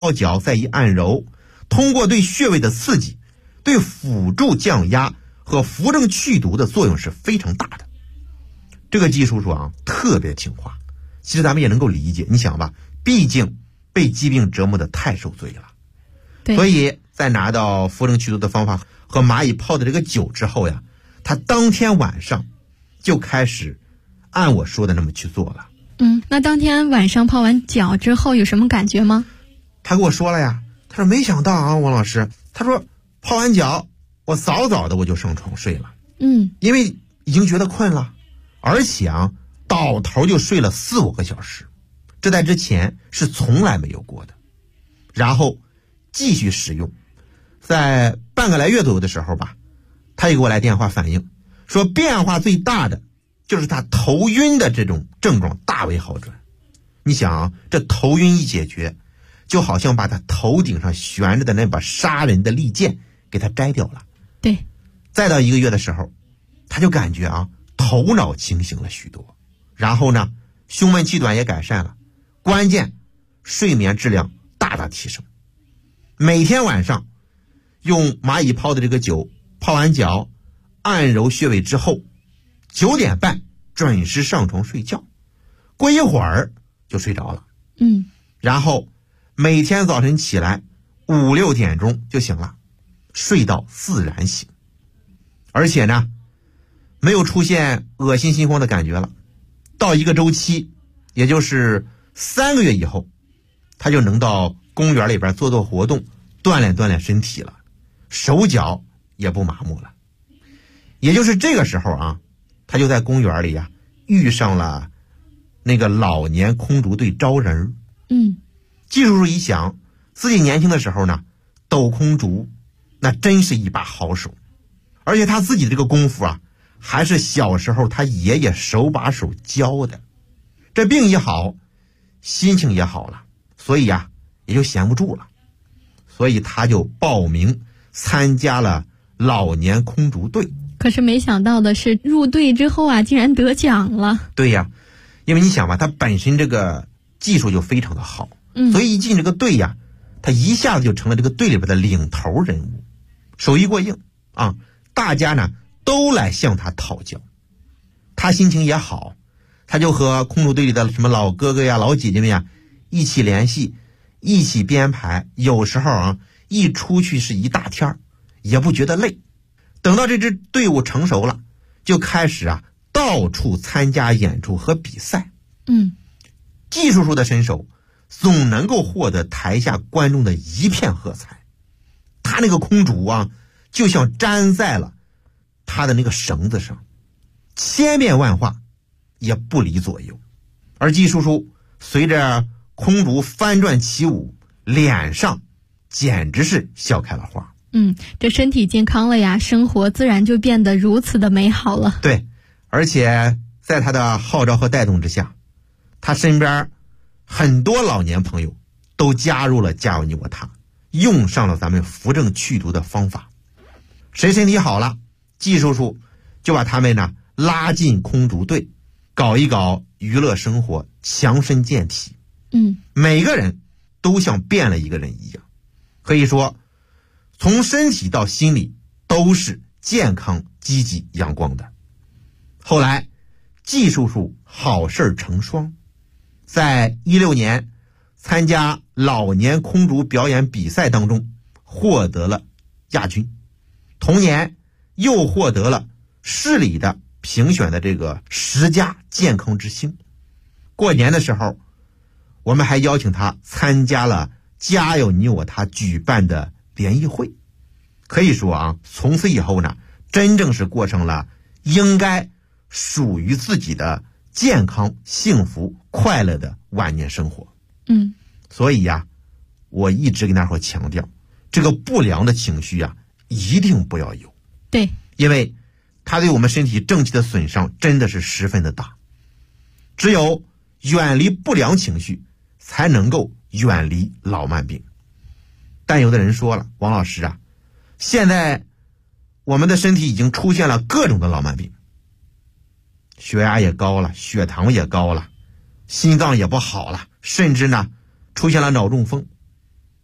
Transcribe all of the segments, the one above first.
脚再一按揉，通过对穴位的刺激，对辅助降压和扶正祛毒的作用是非常大的。这个季叔叔啊特别听话，其实咱们也能够理解，你想吧，毕竟被疾病折磨的太受罪了。 对， 所以在拿到扶正祛毒的方法和蚂蚁泡的这个酒之后呀，他当天晚上就开始按我说的那么去做了。 那当天晚上泡完脚之后有什么感觉吗？ 他跟我说了呀，他说没想到啊，王老师，他说泡完脚我早早的我就上床睡了。因为已经觉得困了，而且啊倒头就睡了4-5个小时，这在之前是从来没有过的。然后继续使用，在半个来月左右的时候吧，他也给我来电话反映说，变化最大的就是他头晕的这种症状大为好转。你想啊，这头晕一解决，就好像把他头顶上悬着的那把杀人的利剑给他摘掉了。 对， 再到1个月的时候，他就感觉啊头脑清醒了许多，然后呢胸闷气短也改善了，关键睡眠质量大大提升。每天晚上用蚂蚁泡的这个酒泡完脚，按揉穴位之后，9点半准时上床睡觉，过一会儿就睡着了。然后每天早晨起来5-6点钟就醒了，睡到自然醒。而且呢没有出现恶心心慌的感觉了，到1个周期，也就是3个月以后，他就能到公园里边做做活动，锻炼锻炼身体了，手脚也不麻木了。也就是这个时候啊，他就在公园里啊遇上了那个老年空竹队招人。季叔叔一想，自己年轻的时候呢斗空竹那真是一把好手，而且他自己的这个功夫啊还是小时候他爷爷手把手教的。这病一好，心情也好了，所以啊也就闲不住了，所以他就报名参加了老年空竹队。 可是没想到的是，入队之后啊竟然得奖了。 对呀，因为你想吧，他本身这个技术就非常的好，所以一进这个队呀，他一下子就成了这个队里边的领头人物，手艺过硬啊，大家呢都来向他讨教。他心情也好，他就和空竹队里的什么老哥哥呀老姐姐们呀一起联系，一起编排，有时候啊一出去是一大天也不觉得累。等到这支队伍成熟了，就开始啊到处参加演出和比赛。季叔叔的身手总能够获得台下观众的一片喝彩，他那个空竹啊就像粘在了他的那个绳子上，千变万化也不离左右。而季叔叔随着空竹翻转起舞，脸上简直是笑开了花。 这身体健康了呀，生活自然就变得如此的美好了。 对，而且在他的号召和带动之下，他身边很多老年朋友都加入了加油你我他，用上了咱们扶正祛毒的方法。谁身体好了，季叔叔就把他们呢拉进空竹队，搞一搞娱乐生活，强身健体。每个人都像变了一个人一样，可以说从身体到心理都是健康积极阳光的。后来季叔叔好事成双，在16年参加老年空竹表演比赛当中获得了亚军，同年又获得了市里的评选的这个10佳健康之星。过年的时候我们还邀请他参加了家有你我他举办的联谊会。可以说啊，从此以后呢，真正是过上了应该属于自己的健康、幸福、快乐的晚年生活。所以呀，我一直跟大伙强调，这个不良的情绪啊，一定不要有。 对， 因为它对我们身体正气的损伤真的是十分的大。只有远离不良情绪，才能够远离老慢病。但有的人说了，王老师啊，现在我们的身体已经出现了各种的老慢病，血压也高了，血糖也高了，心脏也不好了，甚至呢出现了脑中风。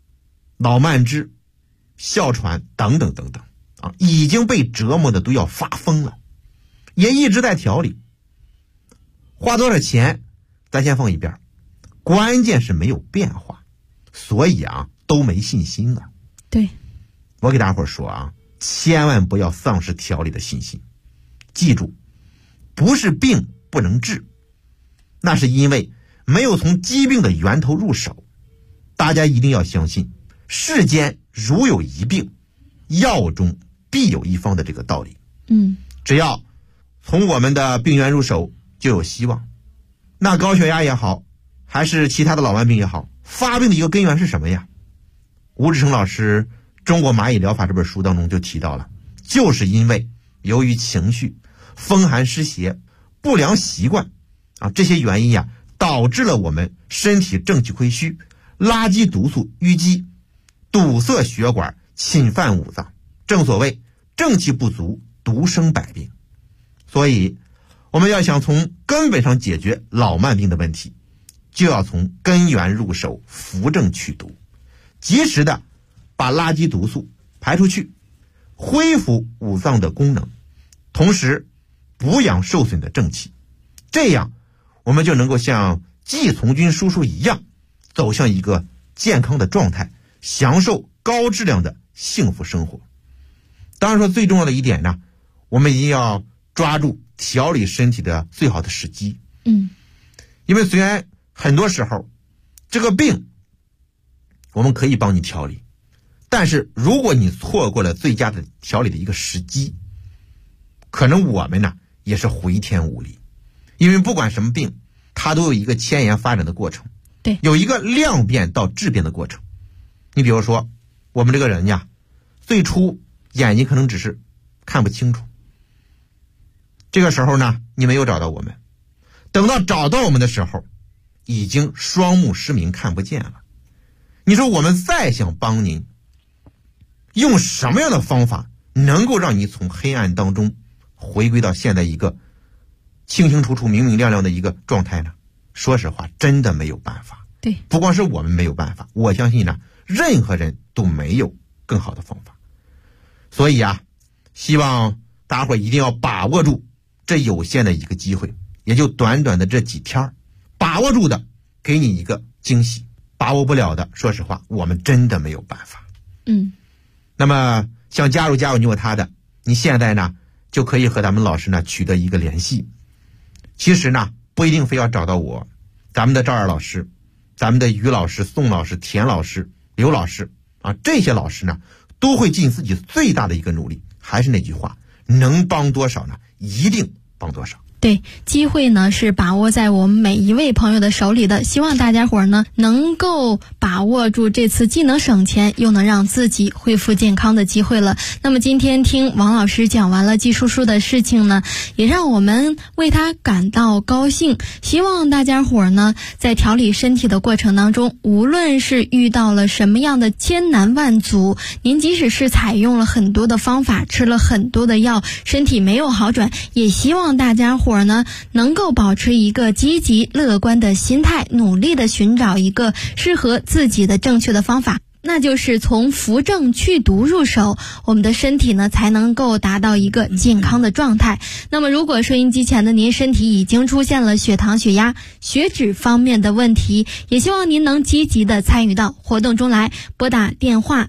脑慢支、哮喘等等等等啊，已经被折磨的都要发疯了，也一直在调理。花多少钱咱先放一边，关键是没有变化，所以啊都没信心了。 对， 我给大伙说啊，千万不要丧失调理的信心。记住，不是病不能治，那是因为没有从疾病的源头入手。大家一定要相信世间如有一病，药中必有一方的这个道理。只要从我们的病源入手就有希望。那高血压也好，还是其他的老慢病也好，发病的一个根源是什么呀？吴志成老师《中国蚂蚁疗法》这本书当中就提到了，就是因为由于情绪、风寒湿邪、不良习惯啊这些原因呀，导致了我们身体正气亏虚，垃圾毒素淤积，堵塞血管，侵犯五脏。正所谓正气不足，独生百病。所以我们要想从根本上解决老慢病的问题，就要从根源入手，扶正祛毒，及时的把垃圾毒素排出去，恢复五脏的功能，同时补养受损的正气。这样我们就能够像季从军叔叔一样，走向一个健康的状态，享受高质量的幸福生活。当然说最重要的一点呢，我们一定要抓住调理身体的最好的时机。因为虽然很多时候这个病我们可以帮你调理，但是如果你错过了最佳的调理的一个时机，可能我们呢也是回天无力。因为不管什么病，它都有一个迁延发展的过程， 对， 有一个量变到质变的过程。你比如说我们这个人呀，最初眼睛可能只是看不清楚，这个时候呢你没有找到我们，等到找到我们的时候，已经双目失明，看不见了。你说我们再想帮您，用什么样的方法能够让你从黑暗当中回归到现在一个清清楚楚、明明亮亮的一个状态呢？说实话，真的没有办法。 对， 不光是我们没有办法，我相信呢，任何人都没有更好的方法。所以啊，希望大家伙一定要把握住这有限的一个机会，也就短短的这几天，把握住的给你一个惊喜，把握不了的，说实话，我们真的没有办法。那么想加入你我他的，你现在呢就可以和咱们老师呢取得一个联系。其实呢不一定非要找到我，咱们的赵二老师、咱们的于老师、宋老师、田老师、刘老师啊，这些老师呢都会尽自己最大的一个努力。还是那句话，能帮多少呢？一定帮多少。 对，机会呢是把握在我们每一位朋友的手里的，希望大家伙呢能够把握住这次既能省钱又能让自己恢复健康的机会了。那么今天听王老师讲完了季叔叔的事情呢，也让我们为他感到高兴。希望大家伙呢在调理身体的过程当中，无论是遇到了什么样的艰难万阻，您即使是采用了很多的方法，吃了很多的药，身体没有好转，也希望大家伙呢能够保持一个积极乐观的心态，努力的寻找一个适合自己的正确的方法，那就是从扶正祛毒入手，我们的身体呢才能够达到一个健康的状态。那么如果收音机前的您身体已经出现了血糖、血压、血脂方面的问题，也希望您能积极的参与到活动中来，拨打电话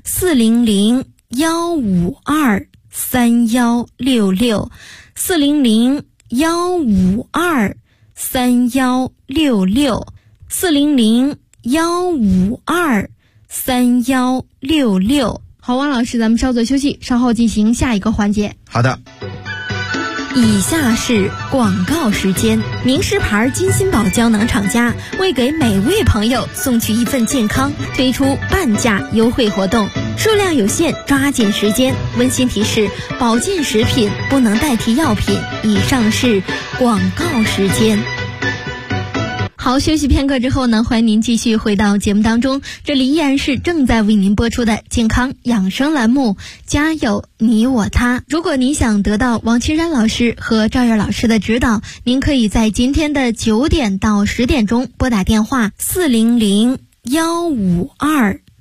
400-152-3166 400-152-3166 400-152-3166。好，王老师，咱们稍作休息，稍后进行下一个环节。 好的。 以下是广告时间。名师牌金锌宝胶囊厂家为给每位朋友送去一份健康，推出半价优惠活动，数量有限，抓紧时间。温馨提示：保健食品不能代替药品。以上是广告时间。好，休息片刻之后呢，欢迎您继续回到节目当中，这里依然是正在为您播出的健康养生栏目，家有你我他。如果您想得到王清山老师和赵月老师的指导，您可以在今天的9点到10点钟拨打电话400-152-3166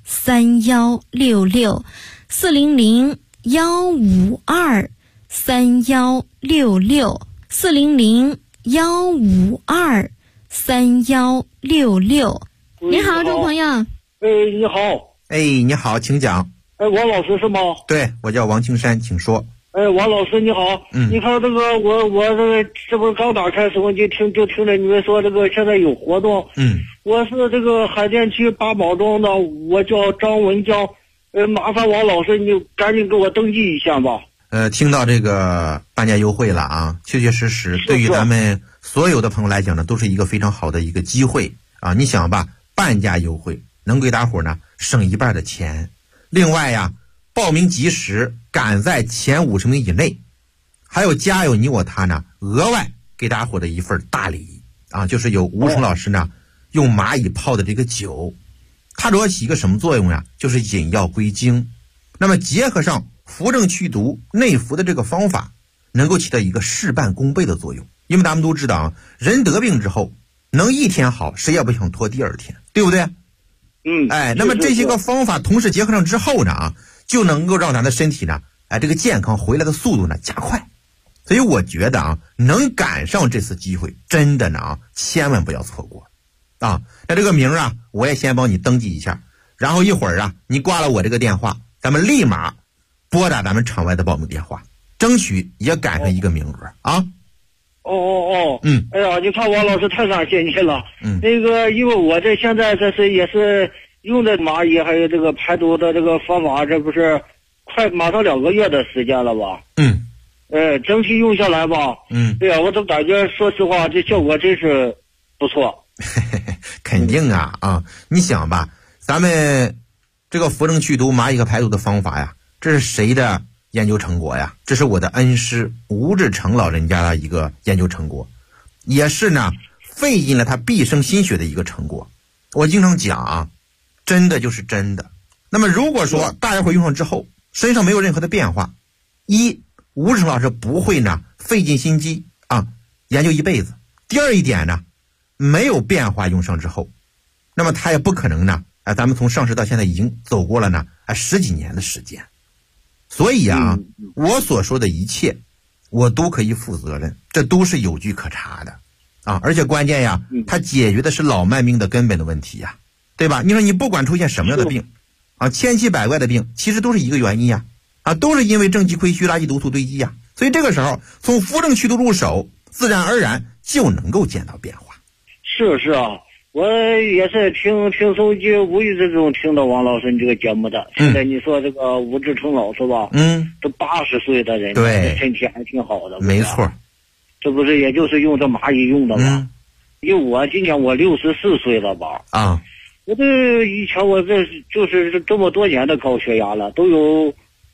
，400-152-3166，400-152-3166。你好，这位朋友。 你好。 你好，请讲。 王老师是吗？ 对，我叫王青山，请说。 王老师你好。你看这个我这个这不是刚打开时候就听着你们说这个现在有活动。我是这个海淀区八宝庄的，我叫张文江。麻烦王老师你赶紧给我登记一下吧。 听到这个半价优惠了啊，确确实实对于咱们所有的朋友来讲呢，都是一个非常好的一个机会啊！你想吧，半价优惠能给大伙呢省一半的钱，另外呀，报名及时，赶在前50名以内，还有家有你我他呢，额外给大伙的一份大礼啊，就是有吴成老师呢用蚂蚁泡的这个酒，它主要起一个什么作用呀？就是引药归经，那么结合上扶正祛毒内服的这个方法，能够起到一个事半功倍的作用。因为咱们都知道啊，人得病之后能一天好，谁也不想拖第二天，对不对？那么这些个方法同时结合上之后呢啊，就能够让咱的身体呢，这个健康回来的速度呢加快。所以我觉得啊，能赶上这次机会，真的呢啊，千万不要错过啊。那这个名啊，我也先帮你登记一下，然后一会儿啊，你挂了我这个电话，咱们立马拨打咱们场外的报名电话，争取也赶上一个名额啊。 哎呀，你看王老师太感谢你了。那个因为我这现在这是也是用的蚂蚁还有这个排毒的这个方法，这不是快马上2个月的时间了吧？整体用下来吧。对呀，我都感觉说实话这效果真是不错。 肯定啊，你想吧，咱们这个扶正祛毒蚂蚁和排毒的方法呀，这是谁的研究成果呀？这是我的恩师吴志成老人家的一个研究成果，也是呢费尽了他毕生心血的一个成果。我经常讲啊，真的就是真的。那么如果说大家伙用上之后身上没有任何的变化，吴志成老师不会呢费尽心机啊研究一辈子。第二一点呢，没有变化用上之后，那么他也不可能呢咱们从上市到现在已经走过了呢10几年的时间。所以啊，我所说的一切我都可以负责任，这都是有据可查的啊！而且关键呀，它解决的是老慢病的根本的问题呀，对吧？你说你不管出现什么样的病啊，千奇百怪的病，其实都是一个原因呀，都是因为正气亏虚、垃圾毒素堆积呀。所以这个时候从扶正祛毒入手，自然而然就能够见到变化。 是啊，我也是听手机无意之中听到王老师你这个节目的。现在你说这个吴志成老师吧，都80岁的人， 对， 身体还挺好的。 没错， 这不是也就是用这蚂蚁用的吗？因为我今年我64岁了吧。我这以前我这就是这么多年的高血压了，都有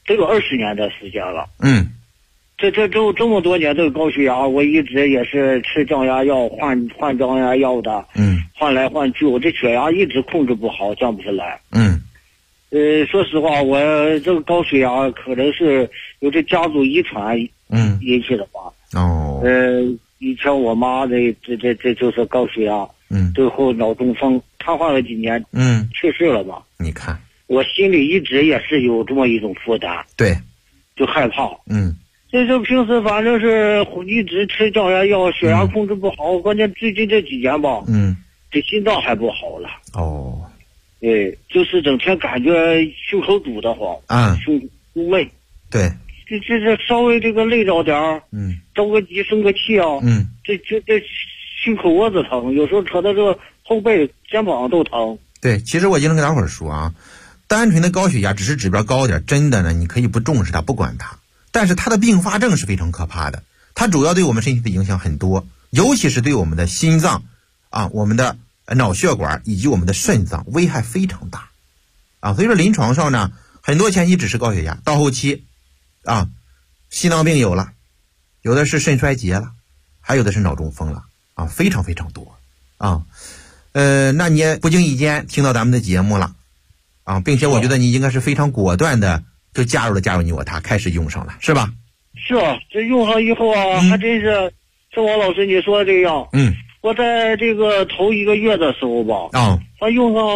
20年的时间了。这么多年的高血压，我一直也是吃降压药，换降压药的，换来换去，我这血压一直控制不好，降不下来。说实话，我这个高血压可能是有这家族遗传引起的吧。以前我妈这就是高血压，最后脑中风瘫痪了几年，去世了吧。 你看， 我心里一直也是有这么一种负担， 对， 就害怕。这平时反正是一直吃降压药，血压控制不好，关键最近这几年吧，这心脏还不好了。对，就是整天感觉胸口堵得慌，胸闷。对，这稍微这个累着点儿，着个急生个气啊，这胸口窝子疼，有时候扯到这个后背、肩膀都疼。对，其实我经常跟大伙儿说啊，单纯的高血压只是指标高点，真的呢，你可以不重视它，不管它。但是它的并发症是非常可怕的，它主要对我们身体的影响很多，尤其是对我们的心脏我们的脑血管以及我们的肾脏危害非常大所以说临床上呢，很多前期只是高血压，到后期心脏病有了，有的是肾衰竭了，还有的是脑中风了非常非常多那你也不经意间听到咱们的节目了并且我觉得你应该是非常果断的就加入你我他，开始用上了，是吧？是啊，这用上以后还真是像王老师你说的这样。我在这个头1个月的时候吧，他用上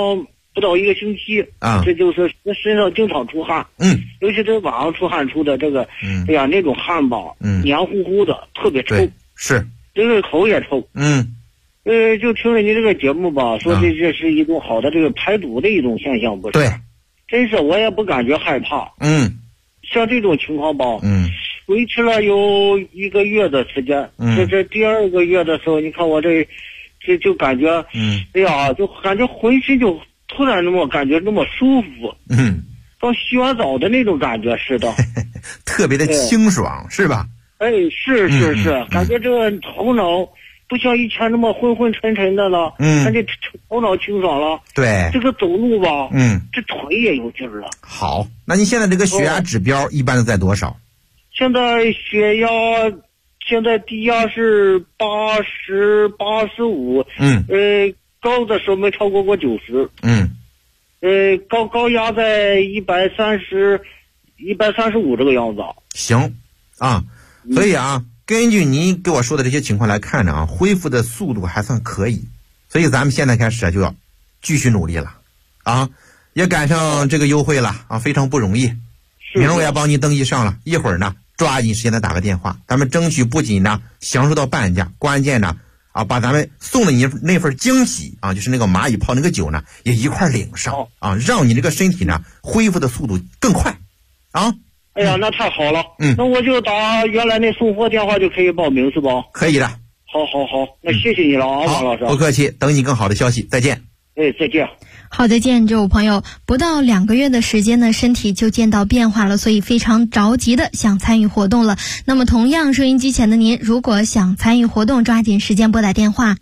不到1个星期啊， 这就是身上经常出汗，尤其是晚上出汗出的这个，哎呀，那种汗吧，黏糊糊的，特别臭， 是， 这个口也臭，就听了你这个节目吧，说这是一种好的这个排毒的一种现象，不是？ 对， 真是我也不感觉害怕，像这种情况吧，维持了有1个月的时间，这第2个月的时候，你看我这就感觉，哎呀，就感觉浑身就突然那么感觉那么舒服，像洗完澡的那种感觉似的， 特别的清爽，是吧？ 哎，是，感觉这个头脑不像以前那么昏昏沉沉的了，感觉头脑清爽了。对，这个走路吧，这腿也有劲儿了。 好，那你现在这个血压指标一般都在多少？ 现在血压现在低压是80、85，高的时候没超过90，高压在135这个样子。 行，啊，所以啊，根据你给我说的这些情况来看呢啊，恢复的速度还算可以，所以咱们现在开始就要继续努力了，啊，也赶上这个优惠了啊，非常不容易。明儿我也帮你登记上了，一会儿呢抓紧时间的打个电话，咱们争取不仅呢享受到半价，关键呢啊把咱们送的你那份惊喜啊，就是那个蚂蚁泡那个酒呢也一块领上啊，让你这个身体呢恢复的速度更快啊。 哎呀，那太好了，那我就打原来那送货电话就可以报名是吧？ 可以的。 好，那谢谢你了啊，王老师。 不客气，等你更好的消息，再见。 再见。 好，再见，这位朋友，不到2个月的时间呢，身体就见到变化了，所以非常着急的想参与活动了。那么同样收音机前的您，如果想参与活动，抓紧时间拨打电话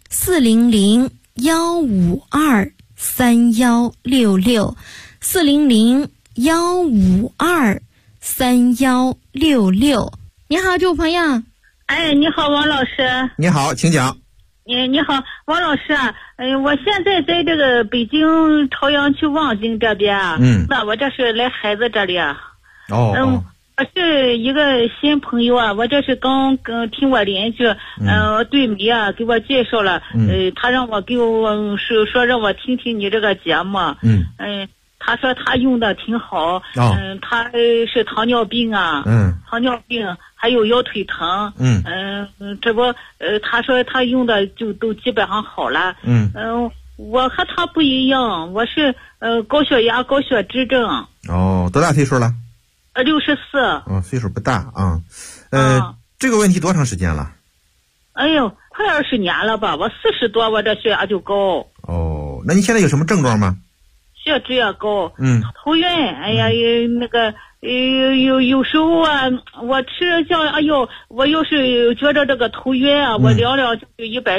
400-152-3166，400-152-3166。你好，这位朋友。 哎，你好，王老师。 你好，请讲。 你好，王老师啊，我现在在这个北京朝阳区望京这边啊，那我这是来孩子这里啊。我是一个新朋友啊，我这是刚听我邻居，对米啊给我介绍了，他让我说让我听听你这个节目，他说他用的挺好，他是糖尿病啊，糖尿病还有腰腿疼，这不他说他用的就都基本上好了，我和他不一样，我是高血压高血脂症。 哦，多大岁数了 ？64。 岁数不大啊。这个问题多长时间了？ 哎呦，快20年了吧，我40多我这血压就高。 哦，那你现在有什么症状吗？ 血脂也高，头晕，哎呀，那个有时候啊，我吃像我要是觉得这个头晕啊，我量就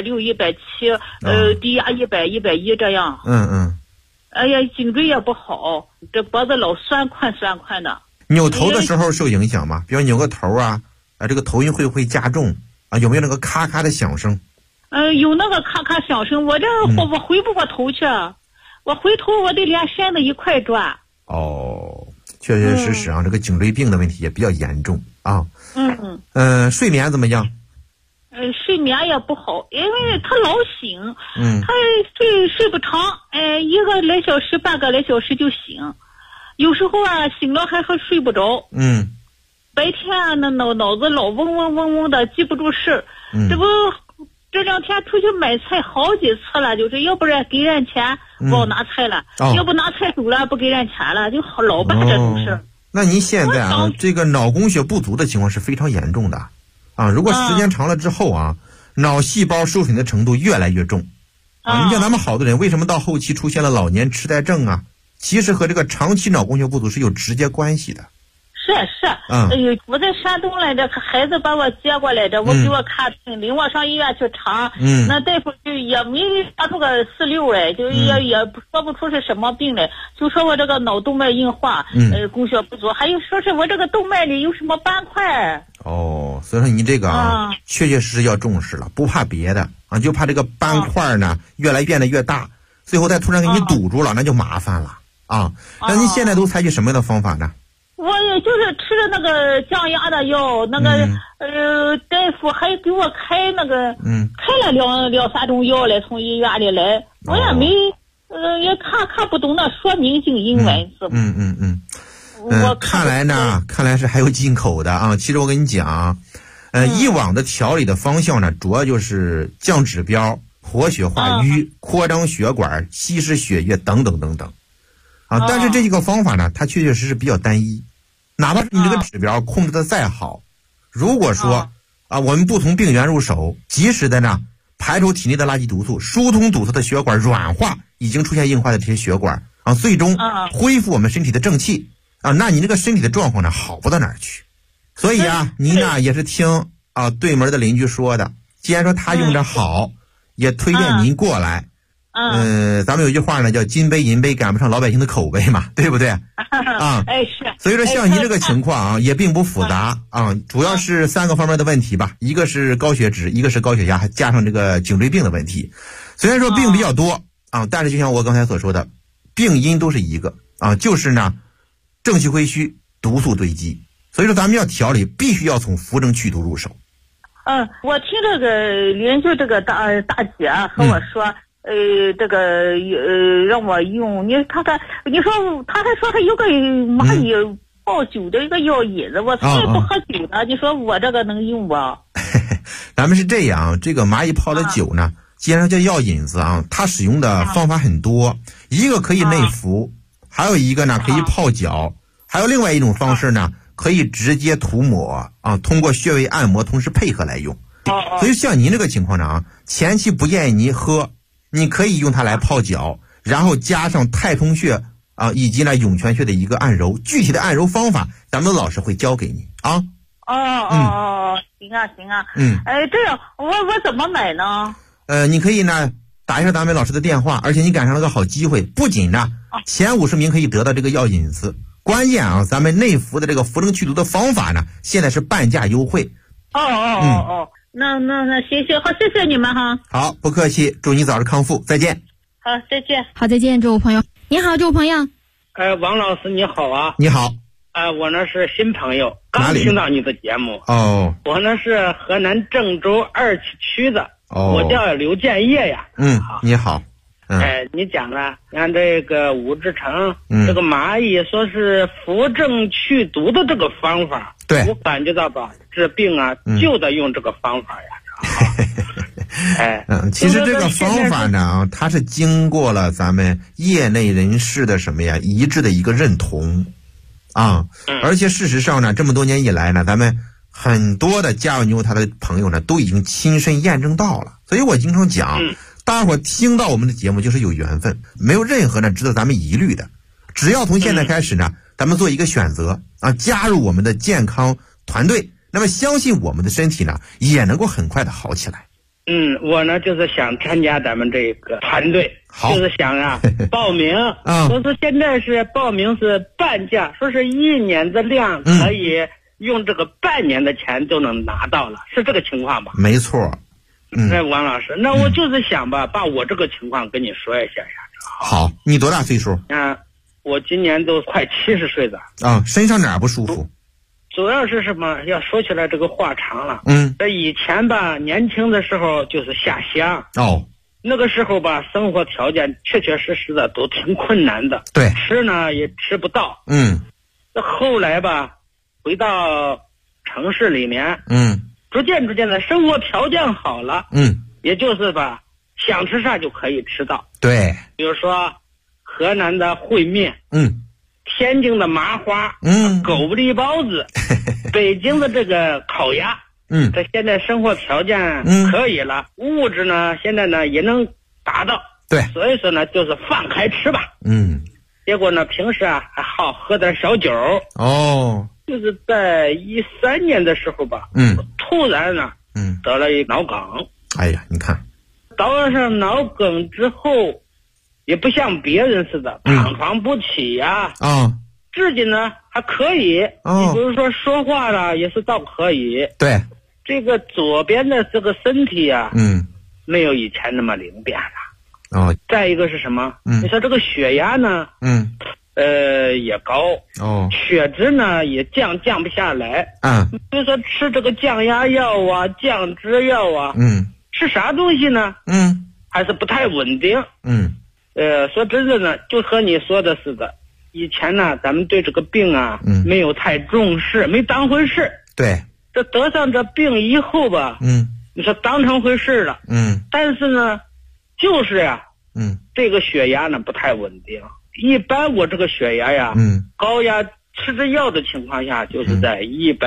160、170，低压100、110这样。哎呀，颈椎也不好，这脖子老酸宽的。 扭头的时候受影响吗？比如扭个头啊，这个头晕会不会加重啊？有没有那个咔咔的响声？ 有那个咔咔响声，我回不过头去。我回头我得连身子一块转。 确确实实啊，这个颈椎病的问题也比较严重啊。睡眠怎么样？ 睡眠也不好，因为他老醒，他睡不长，1个来小时半个来小时就醒，有时候啊醒了还睡不着。白天啊那脑子老嗡的，记不住事。这2天出去买菜好几次了，就是要不然给人钱忘拿菜了，要不拿菜走了不给人钱了，就老办这种事。 那您现在啊，这个脑供血不足的情况是非常严重的啊！如果时间长了之后啊，脑细胞受损的程度越来越重啊！你像咱们好多人为什么到后期出现了老年痴呆症啊？其实和这个长期脑供血不足是有直接关系的。 是，哎呦，我在山东来着，孩子把我接过来着，我给我看病，领我上医院去查，那大夫就也没查出个46，就也说不出是什么病来，就说我这个脑动脉硬化，供血不足，还有说是我这个动脉里有什么斑块。 所以说你这个确确实实要重视了，不怕别的啊，就怕这个斑块呢变得越大，最后再突然给你堵住了，那就麻烦了啊。那您现在都采取什么样的方法呢？ 我也就是吃了那个降压的药，那个大夫还给我开那个开了2-3种药来，从医院里来，我也也看不懂那说明性英文字。 看来是还有进口的啊。其实我跟你讲，以往的调理的方向呢，主要就是降指标、活血化瘀、扩张血管、稀释血液等等等等啊。但是这几个方法呢，它确确实实比较单一。哪怕是你这个指标控制的再好，如果说我们不从病源入手，及时的呢排除体内的垃圾毒素，疏通堵塞的血管，软化已经出现硬化的这些血管啊，最终恢复我们身体的正气啊，那你这个身体的状况呢好不到哪儿去。所以您呢也是听对门的邻居说的，既然说他用着好，也推荐您过来。咱们有句话呢，叫金杯银杯赶不上老百姓的口碑嘛，对不对？ 是。 所以说像您这个情况也并不复杂主要是3个方面的问题吧，一个是高血脂，一个是高血压，还加上这个颈椎病的问题。虽然说病比较多但是就像我刚才所说的，病因都是一个就是呢正气亏虚，毒素堆积。所以说咱们要调理，必须要从扶正祛毒入手。 我听这个邻居这个大姐和我说。让我用你看看，你说他还说他有个蚂蚁泡酒的一个药引子，我从来不喝酒的，你说我这个能用不？ 咱们是这样，这个蚂蚁泡的酒呢，既然叫药引子它使用的方法很多，一个可以内服，还有一个呢可以泡脚，还有另外一种方式呢可以直接涂抹通过穴位按摩同时配合来用。所以像您这个情况呢前期不建议您喝。你可以用它来泡脚，然后加上太冲穴以及呢涌泉穴的一个按揉，具体的按揉方法咱们的老师会教给你行啊。这样我怎么买呢？ 你可以呢打一下咱们老师的电话，而且你赶上了个好机会，不仅呢前50名可以得到这个药引子，关键咱们内服的这个扶正祛毒的方法呢现在是半价优惠。 那行，好，谢谢你们哈。 好，不客气，祝你早日康复，再见。 好，再见。 好，再见，这位朋友。你好，这位朋友。 王老师你好啊。 你好。 我呢是新朋友，刚听到你的节目。我呢是河南郑州2旗区的。我叫刘建业呀。 你好。 你讲了，按这个武志成这个蚂蚁说是扶正祛毒的这个方法， 对， 我感觉到吧，治病就得用这个方法呀。 其实这个方法呢它是经过了咱们业内人士的一致的一个认同而且事实上呢这么多年以来呢，咱们很多的家有牛他的朋友呢都已经亲身验证到了。所以我经常讲大伙听到我们的节目就是有缘分，没有任何值得咱们疑虑的。只要从现在开始呢咱们做一个选择加入我们的健康团队，那么相信我们的身体呢也能够很快的好起来。 我呢就是想参加咱们这个团队，就是想报名说是现在是报名是半价，说是1年的量可以用这个半年的钱就能拿到了，是这个情况吧？ 没错。 王老师，那我就是想把我这个情况跟你说一下呀。 好，你多大岁数？ 我今年都快70岁了。 身上哪儿不舒服？ 主要是什么？要说起来这个话长了。在以前吧，年轻的时候就是下乡。那个时候吧，生活条件确确实实的都挺困难的。 对， 吃呢也吃不到。这后来吧，回到城市里面。逐渐的生活条件好了，也就是吧，想吃啥就可以吃到。 对， 比如说河南的烩面，天津的麻花，狗不理包子，北京的这个烤鸭，这现在生活条件可以了，物质呢现在呢也能达到。 对， 所以说呢就是放开吃吧。结果呢平时还好喝点小酒。就是在13年的时候吧，突然呢，得了一脑梗。 哎呀，你看， 得上脑梗之后，也不像别人似的躺床不起呀。自己呢还可以，你比如说说话了也是倒可以。 对， 这个左边的这个身体没有以前那么灵便了。再一个是什么？你说这个血压呢？也高。血脂呢也降不下来。比如说吃这个降压药降脂药吃啥东西呢？还是不太稳定。 说真的呢，就和你说的似的，以前呢，咱们对这个病啊，没有太重视，没当回事。 对。 这得上这病以后吧，你说当成回事了，但是呢，就是呀，这个血压呢不太稳定。一般我这个血压呀，高压吃着药的情况下，就是在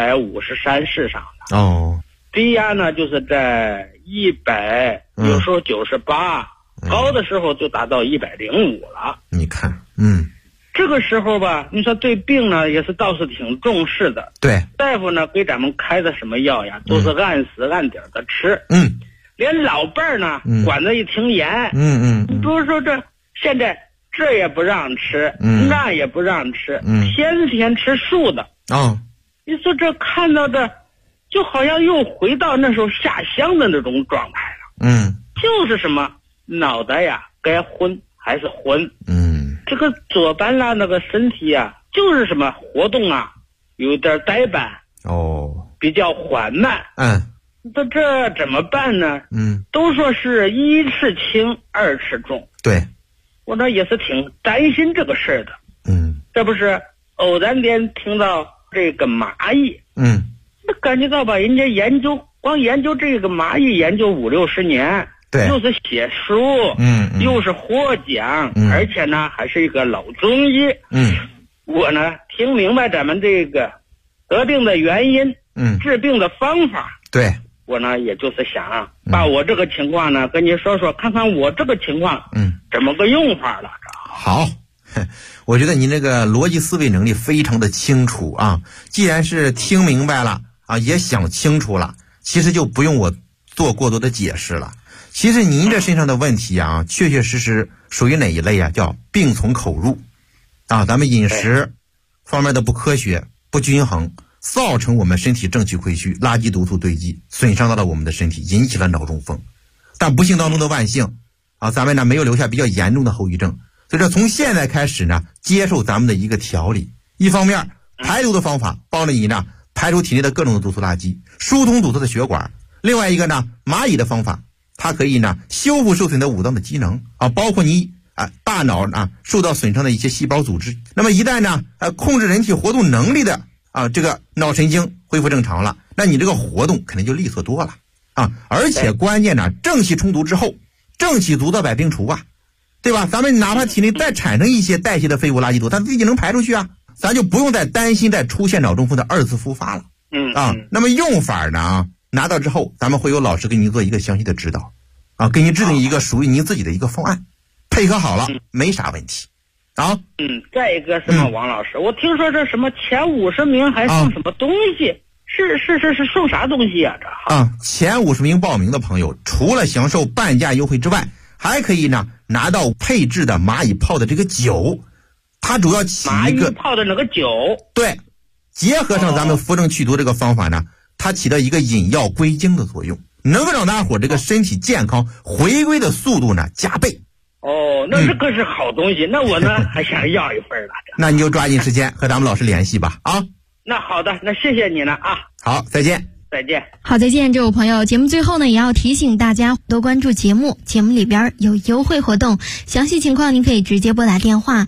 153是上的。哦。低压呢，就是在100，有时候98，高的时候就达到105了。 你看， 这个时候吧，你说对病呢也是倒是挺重视的。 对， 大夫呢给咱们开的什么药呀，都是按时按点的吃。连老伴儿呢管得也挺严。比如说这现在这也不让吃，那也不让吃，天天吃素的。你说这看到这，就好像又回到那时候下乡的那种状态了。就是什么脑袋呀该昏还是昏。这个左半拉那个身体啊，就是什么活动啊，有点呆板，比较缓慢。这怎么办呢？都说是一次轻，二次重。 对， 我那也是挺担心这个事儿的。这不是偶然间听到这个蚂蚁，那感觉到吧，人家光研究这个蚂蚁研究50-60年。 对， 又是写书，又是获奖，而且呢还是一个老中医。我呢听明白咱们这个得病的原因，治病的方法。 对， 我呢也就是想把我这个情况呢跟您说说，看看我这个情况，怎么个用法了。 好，我觉得您这个逻辑思维能力非常的清楚啊。既然是听明白了啊，也想清楚了，其实就不用我做过多的解释了。其实您这身上的问题啊，确确实实属于哪一类啊？叫病从口入啊。咱们饮食方面的不科学、不均衡，造成我们身体正气亏虚，垃圾毒素堆积，损伤到了我们的身体，引起了脑中风。但不幸当中的万幸啊，咱们呢没有留下比较严重的后遗症。所以说从现在开始呢，接受咱们的一个调理，一方面排毒的方法帮着你呢排出体内的各种的毒素垃圾，疏通堵塞的血管。另外一个呢，蚂蚁的方法，它可以呢修复受损的五脏的机能啊，包括你大脑受到损伤的一些细胞组织。那么一旦呢控制人体活动能力的这个脑神经恢复正常了，那你这个活动肯定就利索多了啊。而且关键呢，正气充足之后，正气足则百病除啊，对吧？咱们哪怕体内再产生一些代谢的废物垃圾毒，它自己能排出去啊，咱就不用再担心再出现脑中风的二次复发了。那么用法呢拿到之后，咱们会有老师给您做一个详细的指导啊，给您制定一个属于您自己的一个方案，配合好了没啥问题啊。 再一个什么王老师，我听说这什么前50名还送什么东西，是送啥东西啊？ 前50名报名的朋友，除了享受半价优惠之外，还可以呢拿到配制的蚂蚁泡的这个酒，它主要起一个蚂蚁泡的那个酒， 对，结合上咱们扶正祛毒这个方法呢，它起到一个引药归经的作用，能够让大伙这个身体健康回归的速度呢加倍。 那这可是好东西，那我呢还想要一份了。 那你就抓紧时间和咱们老师联系吧啊。 那好的，那谢谢你了啊。 好，再见。 再见。 好，再见，这位朋友。节目最后呢，也要提醒大家多关注节目，节目里边有优惠活动，详细情况您可以直接拨打电话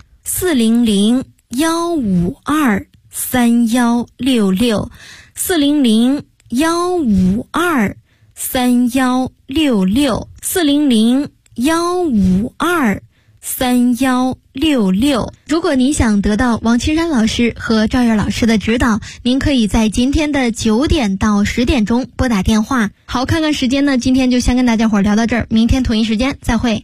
400-152-3166 400-152-3166 400-152-3166。如果您想得到王青山老师和赵月老师的指导，您可以在今天的9点到10点钟拨打电话。好，看看时间呢，今天就先跟大家伙聊到这儿，明天同一时间再会。